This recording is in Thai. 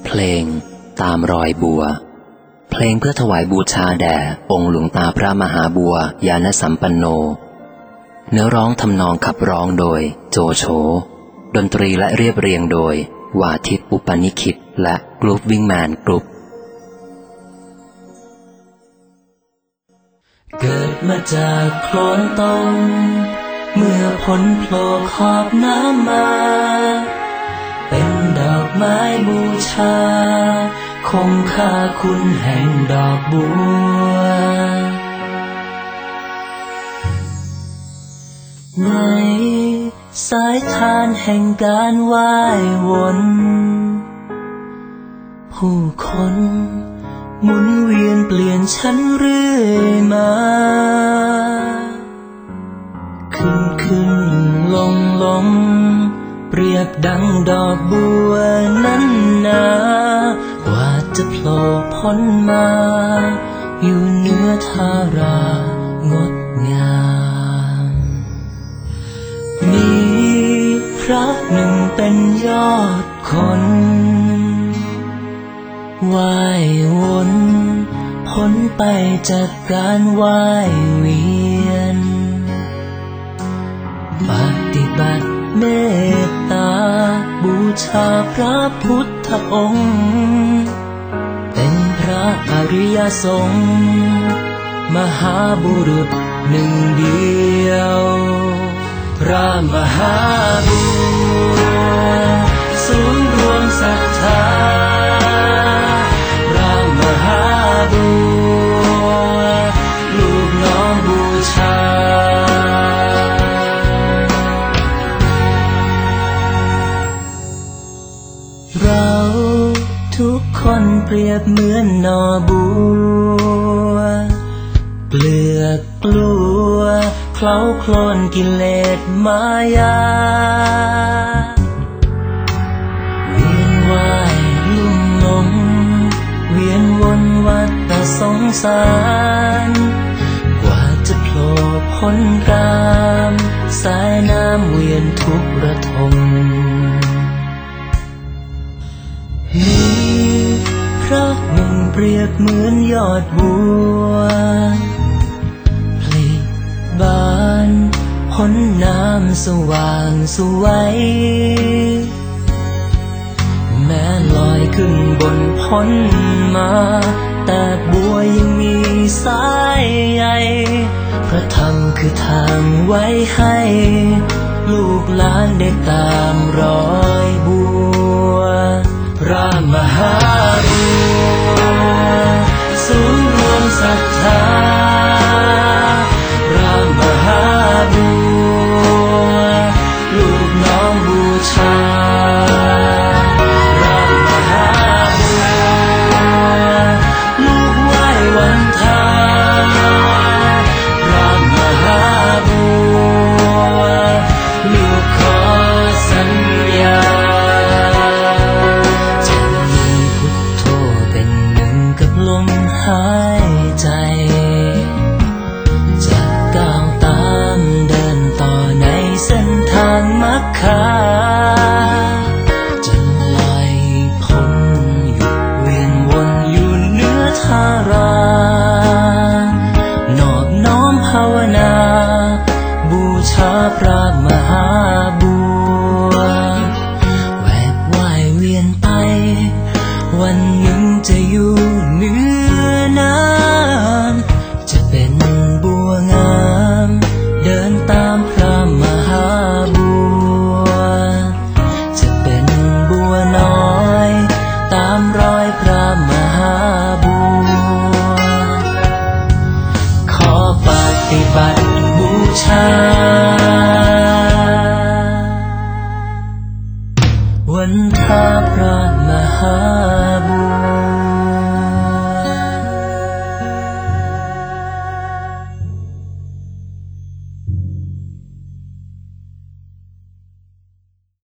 เพลงตามรอยบัวเพลงเพื่อถวายบูชาแด่องค์หลวงตาพระมหาบัวยานสัมปันโนเนื้อร้องทำนองขับร้องโดยโจโฉดนตรีและเรียบเรียงโดยวาทิตอุปนิคิตและกรุ๊ปวิ่งแมนกรุ๊ปเกิดมาจากโคลนตมเมื่อพ้นโผล่ขอบน้ำมาเป็นดอกไม้บูชาคงค่าคุณแห่งดอกบัวในสายทานแห่งการว่ายวนผู้คนหมุนเวียนเปลี่ยนฉันเรื่อยมาขึ้นลงเปรียบดังดอกบัวนั้นนาว่าจะโผล่พ้นมาอยู่เหนือทารางดงามมีพระหนึ่งเป็นยอดคนว่ายวนพ้นไปจากการว่ายเวียนปฏิบัติเมตตาบูชาพระพุทธองค์เป็นพระอริยสงฆ์มหาบุรุษหนึ่งเดียวพระมหาบัวศูนย์รวมศรัทธาพระมหาบัวลูกน้องบูชาเราทุกคนเปรียบเหมือนหน่อบัวเปลือกกลัวเคล้าโคลนกิเลสมายาเวียนว่ายลุ่มหลงเวียนวนวัฏสงสารกว่าจะโผล่พ้นกามสายน้ำเวียนทุกข์ระทมมีพระหนึ่งเปรียบเหมือนยอดบัวผลิบานพ้นน้ำสว่างสวยแม้ลอยขึ้นบนพ้นมาแต่บัวยังมีสายใยพระธรรมคือทางไว้ให้ลูกหลานได้ตามรอยบัวพระมหาบัวศูนย์รวมศรัทธาพระมหาบัวลูกน้องบูชาพระมหาบัวลูกไหว้วันทาพระมหาบัวลูกขอสัญญาลมหายใจจะก้าวตามเดินต่อในเส้นทางมรรคาจะลอยพ้นหยุดเวียนวนอยู่เหนือทารานอบน้อมภาวนาบูชาพระมหาบัวแหวกว่ายเวียนไปวันหนึ่งจะอยู่เหนือน้ำจะเป็นบัวงามเดินตามพระม